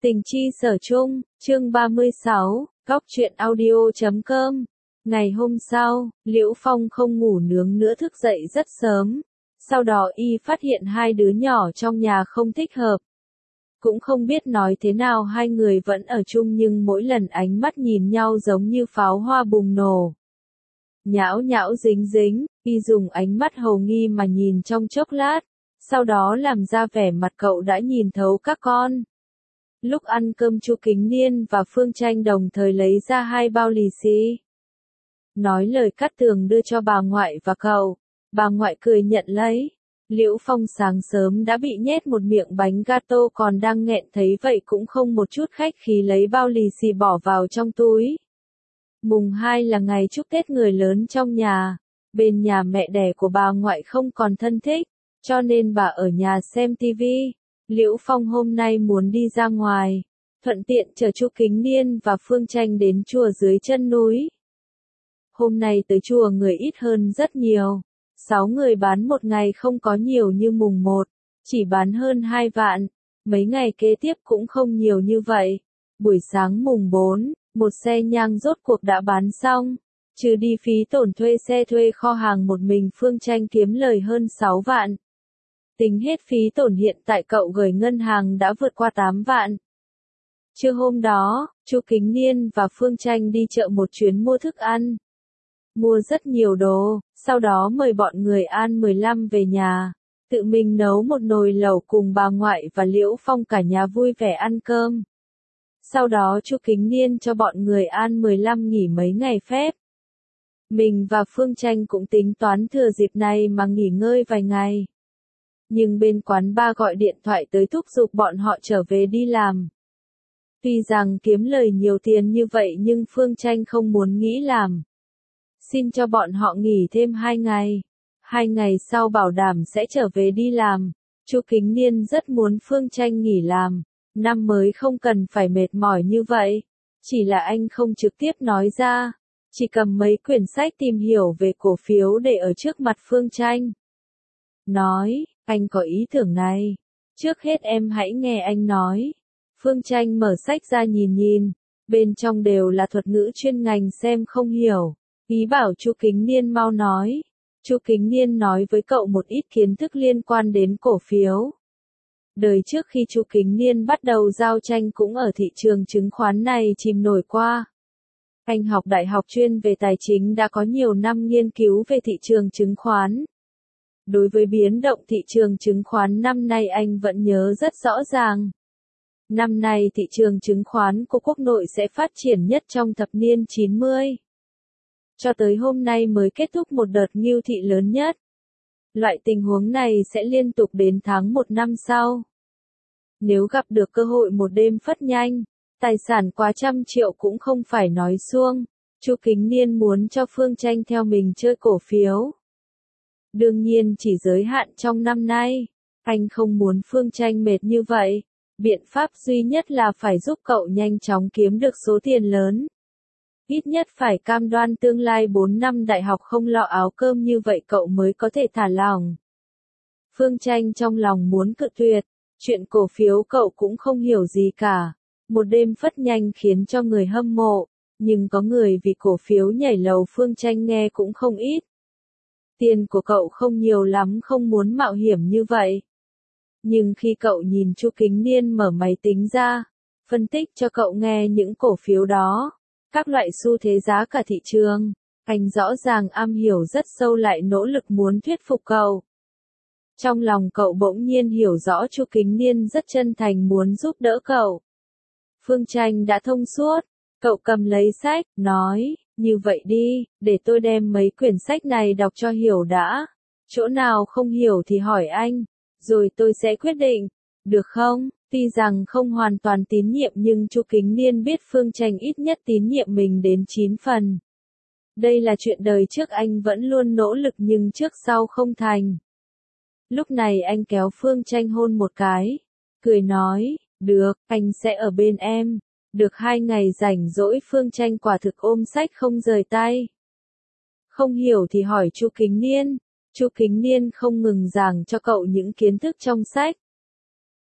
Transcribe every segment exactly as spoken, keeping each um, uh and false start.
Tình chi sở chung, chương ba mươi sáu, góc truyện audio chấm com. Ngày hôm sau, Liễu Phong không ngủ nướng nữa thức dậy rất sớm. Sau đó y phát hiện hai đứa nhỏ trong nhà không thích hợp. Cũng không biết nói thế nào hai người vẫn ở chung nhưng mỗi lần ánh mắt nhìn nhau giống như pháo hoa bùng nổ. Nhão nhão dính dính, y dùng ánh mắt hầu nghi mà nhìn trong chốc lát. Sau đó làm ra vẻ mặt cậu đã nhìn thấu các con. Lúc ăn cơm Chu Kính Niên và Phương Tranh đồng thời lấy ra hai bao lì xì. Nói lời cắt tường đưa cho bà ngoại và cậu. Bà ngoại cười nhận lấy. Liễu Phong sáng sớm đã bị nhét một miệng bánh gato còn đang nghẹn thấy vậy cũng không một chút khách khí lấy bao lì xì bỏ vào trong túi. Mùng hai là ngày chúc Tết người lớn trong nhà. Bên nhà mẹ đẻ của bà ngoại không còn thân thích, cho nên bà ở nhà xem tivi. Liễu Phong hôm nay muốn đi ra ngoài, thuận tiện chở Chu Kính Niên và Phương Tranh đến chùa dưới chân núi. Hôm nay tới chùa người ít hơn rất nhiều. Sáu người bán một ngày không có nhiều như mùng một, chỉ bán hơn hai vạn. Mấy ngày kế tiếp cũng không nhiều như vậy. Buổi sáng mùng bốn, một xe nhang rốt cuộc đã bán xong. Trừ đi phí tổn thuê xe thuê kho hàng một mình Phương Tranh kiếm lời hơn sáu vạn. Tính hết phí tổn hiện tại cậu gửi ngân hàng đã vượt qua tám vạn. Trưa hôm đó, Chu Kính Niên và Phương Tranh đi chợ một chuyến mua thức ăn. Mua rất nhiều đồ, sau đó mời bọn người An mười lăm về nhà. Tự mình nấu một nồi lẩu cùng bà ngoại và Liễu Phong cả nhà vui vẻ ăn cơm. Sau đó Chu Kính Niên cho bọn người An mười lăm nghỉ mấy ngày phép. Mình và Phương Tranh cũng tính toán thừa dịp này mà nghỉ ngơi vài ngày. Nhưng bên quán bar gọi điện thoại tới thúc giục bọn họ trở về đi làm. Tuy rằng kiếm lời nhiều tiền như vậy nhưng Phương Tranh không muốn nghĩ làm. Xin cho bọn họ nghỉ thêm hai ngày. Hai ngày sau bảo đảm sẽ trở về đi làm. Chu Kính Niên rất muốn Phương Tranh nghỉ làm. Năm mới không cần phải mệt mỏi như vậy. Chỉ là anh không trực tiếp nói ra. Chỉ cầm mấy quyển sách tìm hiểu về cổ phiếu để ở trước mặt Phương Tranh. Nói, anh có ý tưởng này. Trước hết em hãy nghe anh nói. Phương Tranh mở sách ra nhìn nhìn. Bên trong đều là thuật ngữ chuyên ngành xem không hiểu. Ý bảo Chu Kính Niên mau nói. Chu Kính Niên nói với cậu một ít kiến thức liên quan đến cổ phiếu. Đời trước khi Chu Kính Niên bắt đầu giao tranh cũng ở thị trường chứng khoán này chìm nổi qua. Anh học đại học chuyên về tài chính đã có nhiều năm nghiên cứu về thị trường chứng khoán. Đối với biến động thị trường chứng khoán năm nay anh vẫn nhớ rất rõ ràng. Năm nay thị trường chứng khoán của quốc nội sẽ phát triển nhất trong thập niên chín mươi. Cho tới hôm nay mới kết thúc một đợt ngưu thị lớn nhất. Loại tình huống này sẽ liên tục đến tháng một năm sau. Nếu gặp được cơ hội một đêm phất nhanh, tài sản quá trăm triệu cũng không phải nói suông. Chu Kính Niên muốn cho Phương Tranh theo mình chơi cổ phiếu. Đương nhiên chỉ giới hạn trong năm nay. Anh không muốn Phương Tranh mệt như vậy. Biện pháp duy nhất là phải giúp cậu nhanh chóng kiếm được số tiền lớn. Ít nhất phải cam đoan tương lai bốn năm đại học không lo áo cơm như vậy cậu mới có thể thả lỏng. Phương Tranh trong lòng muốn cự tuyệt. Chuyện cổ phiếu cậu cũng không hiểu gì cả. Một đêm phất nhanh khiến cho người hâm mộ. Nhưng có người vì cổ phiếu nhảy lầu Phương Tranh nghe cũng không ít. Tiền của cậu không nhiều lắm không muốn mạo hiểm như vậy. Nhưng khi cậu nhìn Chu Kính Niên mở máy tính ra, phân tích cho cậu nghe những cổ phiếu đó, các loại xu thế giá cả thị trường, anh rõ ràng am hiểu rất sâu lại nỗ lực muốn thuyết phục cậu. Trong lòng cậu bỗng nhiên hiểu rõ Chu Kính Niên rất chân thành muốn giúp đỡ cậu. Phương Tranh đã thông suốt, cậu cầm lấy sách, nói, như vậy đi, để tôi đem mấy quyển sách này đọc cho hiểu đã. Chỗ nào không hiểu thì hỏi anh, rồi tôi sẽ quyết định, được không? Tuy rằng không hoàn toàn tín nhiệm nhưng Chu Kính Niên biết Phương Tranh ít nhất tín nhiệm mình đến chín phần. Đây là chuyện đời trước anh vẫn luôn nỗ lực nhưng trước sau không thành. Lúc này anh kéo Phương Tranh hôn một cái, cười nói, được, anh sẽ ở bên em. Được hai ngày rảnh rỗi Phương Tranh quả thực ôm sách không rời tay. Không hiểu thì hỏi Chu Kính Niên. Chu Kính Niên không ngừng giảng cho cậu những kiến thức trong sách.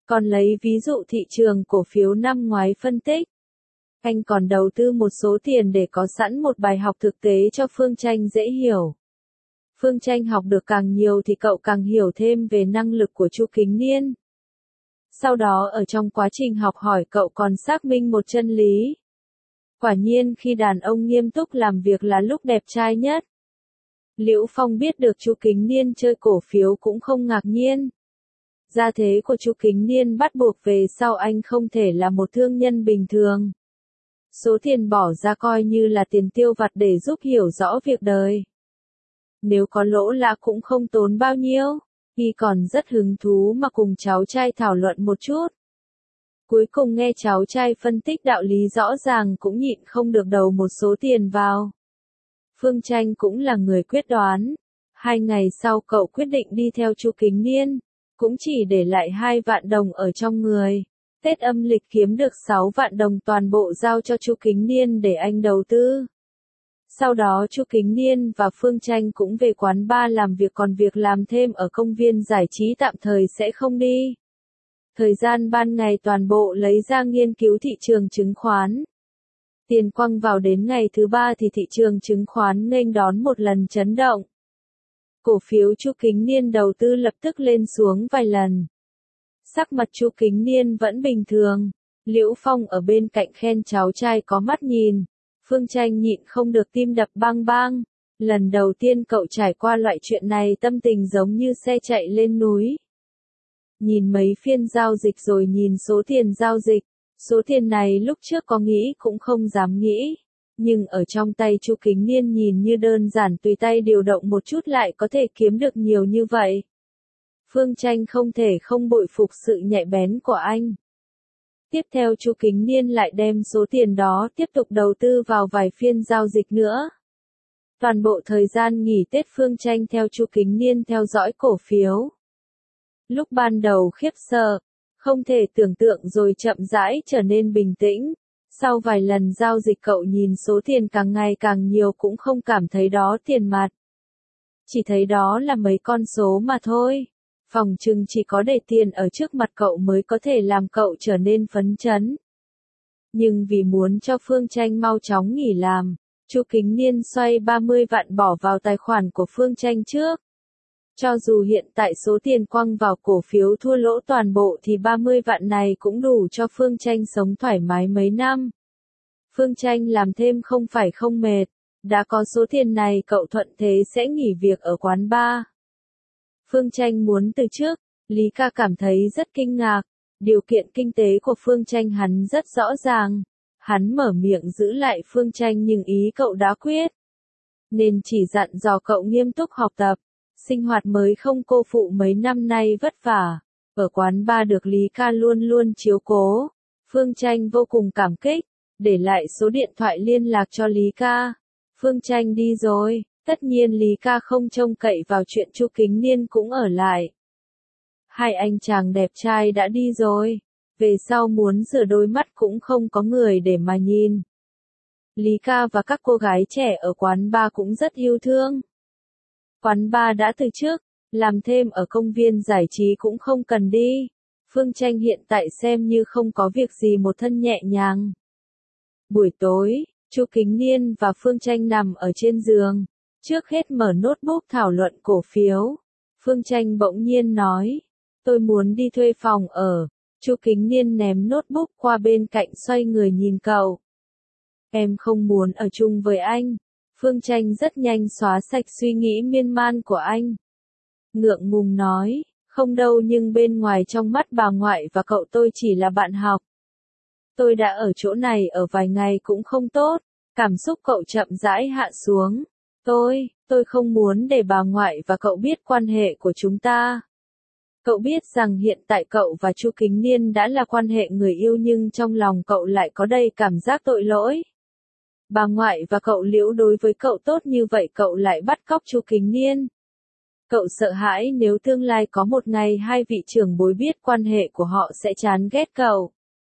Còn lấy ví dụ thị trường cổ phiếu năm ngoái phân tích. Anh còn đầu tư một số tiền để có sẵn một bài học thực tế cho Phương Tranh dễ hiểu. Phương Tranh học được càng nhiều thì cậu càng hiểu thêm về năng lực của Chu Kính Niên. Sau đó ở trong quá trình học hỏi cậu còn xác minh một chân lý. Quả nhiên khi đàn ông nghiêm túc làm việc là lúc đẹp trai nhất. Liễu Phong biết được Chu Kính Niên chơi cổ phiếu cũng không ngạc nhiên. Gia thế của Chu Kính Niên bắt buộc về sau anh không thể là một thương nhân bình thường. Số tiền bỏ ra coi như là tiền tiêu vặt để giúp hiểu rõ việc đời. Nếu có lỗ lã cũng không tốn bao nhiêu, y còn rất hứng thú mà cùng cháu trai thảo luận một chút. Cuối cùng nghe cháu trai phân tích đạo lý rõ ràng cũng nhịn không được đầu một số tiền vào. Phương Tranh cũng là người quyết đoán. Hai ngày sau cậu quyết định đi theo Chu Kính Niên, cũng chỉ để lại hai vạn đồng ở trong người. Tết âm lịch kiếm được sáu vạn đồng toàn bộ giao cho Chu Kính Niên để anh đầu tư. Sau đó Chu Kính Niên và Phương Tranh cũng về quán bar làm việc, còn việc làm thêm ở công viên giải trí tạm thời sẽ không đi. Thời gian ban ngày toàn bộ lấy ra nghiên cứu thị trường chứng khoán. Tiền quăng vào đến ngày thứ ba thì thị trường chứng khoán nghênh đón một lần chấn động. Cổ phiếu Chu Kính Niên đầu tư lập tức lên xuống vài lần. Sắc mặt Chu Kính Niên vẫn bình thường. Liễu Phong ở bên cạnh khen cháu trai có mắt nhìn. Phương Tranh nhịn không được tim đập bang bang. Lần đầu tiên cậu trải qua loại chuyện này tâm tình giống như xe chạy lên núi. Nhìn mấy phiên giao dịch rồi nhìn số tiền giao dịch. Số tiền này lúc trước có nghĩ cũng không dám nghĩ. Nhưng ở trong tay Chu Kính Niên nhìn như đơn giản, tùy tay điều động một chút lại có thể kiếm được nhiều như vậy. Phương Tranh không thể không bội phục sự nhạy bén của anh. Tiếp theo Chu Kính Niên lại đem số tiền đó tiếp tục đầu tư vào vài phiên giao dịch nữa. Toàn bộ thời gian nghỉ Tết Phương Tranh theo Chu Kính Niên theo dõi cổ phiếu. Lúc ban đầu khiếp sợ, không thể tưởng tượng rồi chậm rãi trở nên bình tĩnh. Sau vài lần giao dịch cậu nhìn số tiền càng ngày càng nhiều cũng không cảm thấy đó tiền mặt. Chỉ thấy đó là mấy con số mà thôi. Phòng chừng chỉ có để tiền ở trước mặt cậu mới có thể làm cậu trở nên phấn chấn. Nhưng vì muốn cho Phương Tranh mau chóng nghỉ làm, Chu Kính Niên xoay ba mươi vạn bỏ vào tài khoản của Phương Tranh trước. Cho dù hiện tại số tiền quăng vào cổ phiếu thua lỗ toàn bộ thì ba mươi vạn này cũng đủ cho Phương Tranh sống thoải mái mấy năm. Phương Tranh làm thêm không phải không mệt, đã có số tiền này cậu thuận thế sẽ nghỉ việc ở quán bar. Phương Tranh muốn từ trước, Lý Ca cảm thấy rất kinh ngạc, điều kiện kinh tế của Phương Tranh hắn rất rõ ràng. Hắn mở miệng giữ lại Phương Tranh nhưng ý cậu đã quyết. Nên chỉ dặn dò cậu nghiêm túc học tập, sinh hoạt mới không cô phụ mấy năm nay vất vả. Ở quán bar được Lý Ca luôn luôn chiếu cố. Phương Tranh vô cùng cảm kích, để lại số điện thoại liên lạc cho Lý Ca. Phương Tranh đi rồi, tất nhiên Lý Ca không trông cậy vào chuyện Chu Kính Niên cũng ở lại. Hai anh chàng đẹp trai đã đi rồi, về sau muốn rửa đôi mắt cũng không có người để mà nhìn. Lý Ca và các cô gái trẻ ở quán bar cũng rất yêu thương. Quán bar đã từ trước, làm thêm ở công viên giải trí cũng không cần đi. Phương Tranh hiện tại xem như không có việc gì, một thân nhẹ nhàng. Buổi tối, Chu Kính Niên và Phương Tranh nằm ở trên giường, trước hết mở notebook thảo luận cổ phiếu. Phương Tranh bỗng nhiên nói, tôi muốn đi thuê phòng ở. Chu Kính Niên ném notebook qua bên cạnh xoay người nhìn cậu. Em không muốn ở chung với anh. Phương Tranh rất nhanh xóa sạch suy nghĩ miên man của anh. Ngượng ngùng nói, không đâu, nhưng bên ngoài trong mắt bà ngoại và cậu tôi chỉ là bạn học. Tôi đã ở chỗ này ở vài ngày cũng không tốt. Cảm xúc cậu chậm rãi hạ xuống. Tôi, tôi không muốn để bà ngoại và cậu biết quan hệ của chúng ta. Cậu biết rằng hiện tại cậu và Chu Kính Niên đã là quan hệ người yêu, nhưng trong lòng cậu lại có đầy cảm giác tội lỗi. Bà ngoại và cậu Liễu đối với cậu tốt như vậy, cậu lại bắt cóc Chu Kính Niên. Cậu sợ hãi nếu tương lai có một ngày hai vị trưởng bối biết quan hệ của họ sẽ chán ghét cậu.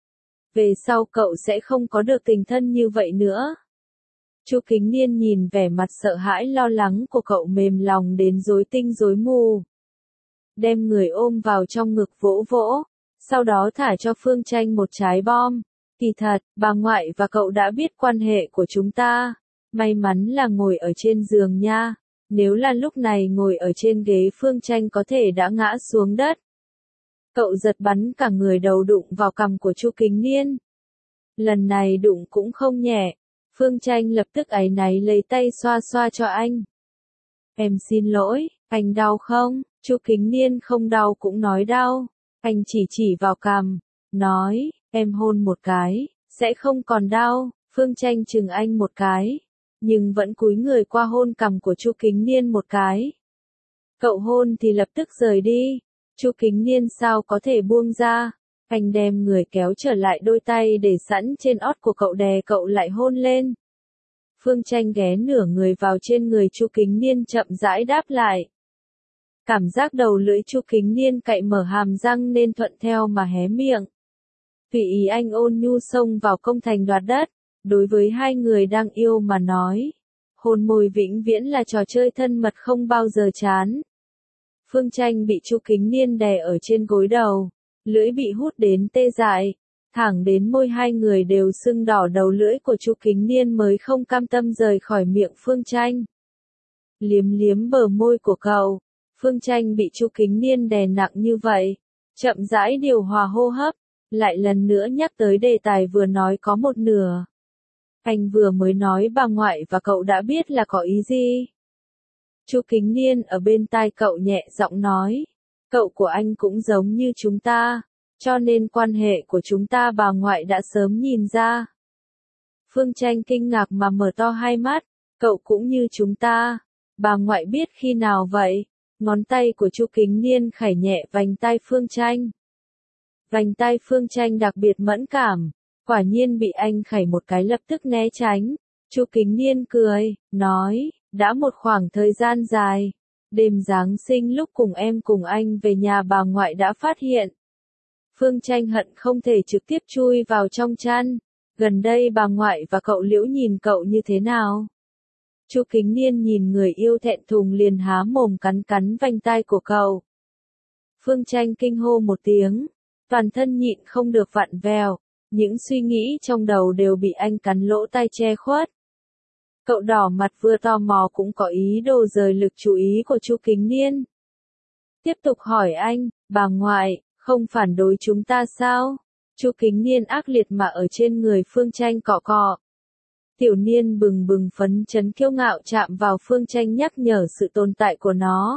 Về sau cậu sẽ không có được tình thân như vậy nữa. Chu Kính Niên nhìn vẻ mặt sợ hãi lo lắng của cậu mềm lòng đến rối tinh rối mù. Đem người ôm vào trong ngực vỗ vỗ. sau đó thả cho Phương Tranh một trái bom. Kỳ thật, bà ngoại và cậu đã biết quan hệ của chúng ta. May mắn là ngồi ở trên giường nha. Nếu là lúc này ngồi ở trên ghế Phương Tranh có thể đã ngã xuống đất. Cậu giật bắn cả người đầu đụng vào cằm của Chu Kính Niên. Lần này đụng cũng không nhẹ. Phương Tranh lập tức áy náy lấy tay xoa xoa cho anh. Em xin lỗi, anh đau không? Chu Kính Niên không đau cũng nói đau. Anh chỉ chỉ vào cằm, nói, em hôn một cái, sẽ không còn đau. Phương Tranh chừng anh một cái, nhưng vẫn cúi người qua hôn cằm của Chu Kính Niên một cái. Cậu hôn thì lập tức rời đi. Chu Kính Niên sao có thể buông ra? Anh đem người kéo trở lại, đôi tay để sẵn trên ót của cậu đè cậu lại hôn lên. Phương Tranh ghé nửa người vào trên người Chu Kính Niên chậm rãi đáp lại. Cảm giác đầu lưỡi Chu Kính Niên cạy mở hàm răng nên thuận theo mà hé miệng. Tùy ý anh ôn nhu xông vào công thành đoạt đất. Đối với hai người đang yêu mà nói, hôn môi vĩnh viễn là trò chơi thân mật không bao giờ chán. Phương Tranh bị Chu Kính Niên đè ở trên gối đầu, lưỡi bị hút đến tê dại, thẳng đến môi hai người đều sưng đỏ, đầu lưỡi của Chu Kính Niên mới không cam tâm rời khỏi miệng Phương Tranh. Liếm liếm bờ môi của cậu, Phương Tranh bị Chu Kính Niên đè nặng như vậy, chậm rãi điều hòa hô hấp, lại lần nữa nhắc tới đề tài vừa nói có một nửa. Anh vừa mới nói bà ngoại và cậu đã biết là có ý gì? Chu Kính Niên ở bên tai cậu nhẹ giọng nói, cậu của anh cũng giống như chúng ta, cho nên quan hệ của chúng ta bà ngoại đã sớm nhìn ra. Phương Tranh kinh ngạc mà mở to hai mắt, cậu cũng như chúng ta, bà ngoại biết khi nào vậy? Ngón tay của Chu Kính Niên khải nhẹ vành tai Phương Tranh. Vành tai Phương Tranh đặc biệt mẫn cảm, quả nhiên bị anh khải một cái lập tức né tránh. Chu Kính Niên cười, nói, đã một khoảng thời gian dài, đêm Giáng sinh lúc cùng em cùng anh về nhà bà ngoại đã phát hiện. Phương Tranh hận không thể trực tiếp chui vào trong chăn. Gần đây bà ngoại và cậu Liễu nhìn cậu như thế nào? Chu Kính Niên nhìn người yêu thẹn thùng liền há mồm cắn cắn vành tai của cậu. Phương Tranh kinh hô một tiếng, toàn thân nhịn không được vặn vẹo, những suy nghĩ trong đầu đều bị anh cắn lỗ tai che khuất. Cậu đỏ mặt vừa tò mò cũng có ý đồ rời lực chú ý của Chu Kính Niên. Tiếp tục hỏi anh, bà ngoại, không phản đối chúng ta sao? Chu Kính Niên ác liệt mà ở trên người Phương Tranh cọ cọ. Tiểu Niên bừng bừng phấn chấn kiêu ngạo chạm vào Phương Tranh nhắc nhở sự tồn tại của nó.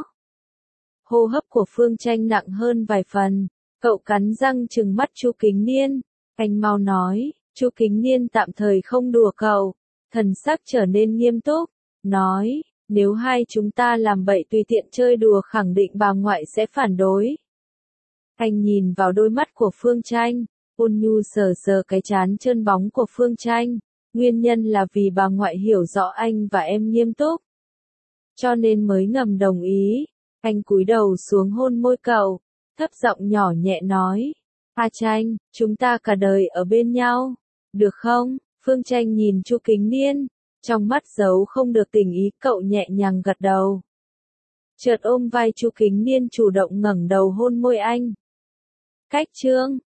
Hô hấp của Phương Tranh nặng hơn vài phần, cậu cắn răng trừng mắt Chu Kính Niên. Anh mau nói, Chu Kính Niên tạm thời không đùa cậu, thần sắc trở nên nghiêm túc, nói, nếu hai chúng ta làm bậy tùy tiện chơi đùa khẳng định bà ngoại sẽ phản đối. Anh nhìn vào đôi mắt của Phương Tranh, ôn nhu sờ sờ cái trán trơn bóng của Phương Tranh, nguyên nhân là vì bà ngoại hiểu rõ anh và em nghiêm túc, cho nên mới ngầm đồng ý. Anh cúi đầu xuống hôn môi cậu, thấp giọng nhỏ nhẹ nói, A Tranh, chúng ta cả đời ở bên nhau, được không? Phương Tranh nhìn Chu Kính Niên, trong mắt giấu không được tình ý, cậu nhẹ nhàng gật đầu. Chợt ôm vai Chu Kính Niên chủ động ngẩng đầu hôn môi anh. Cách chương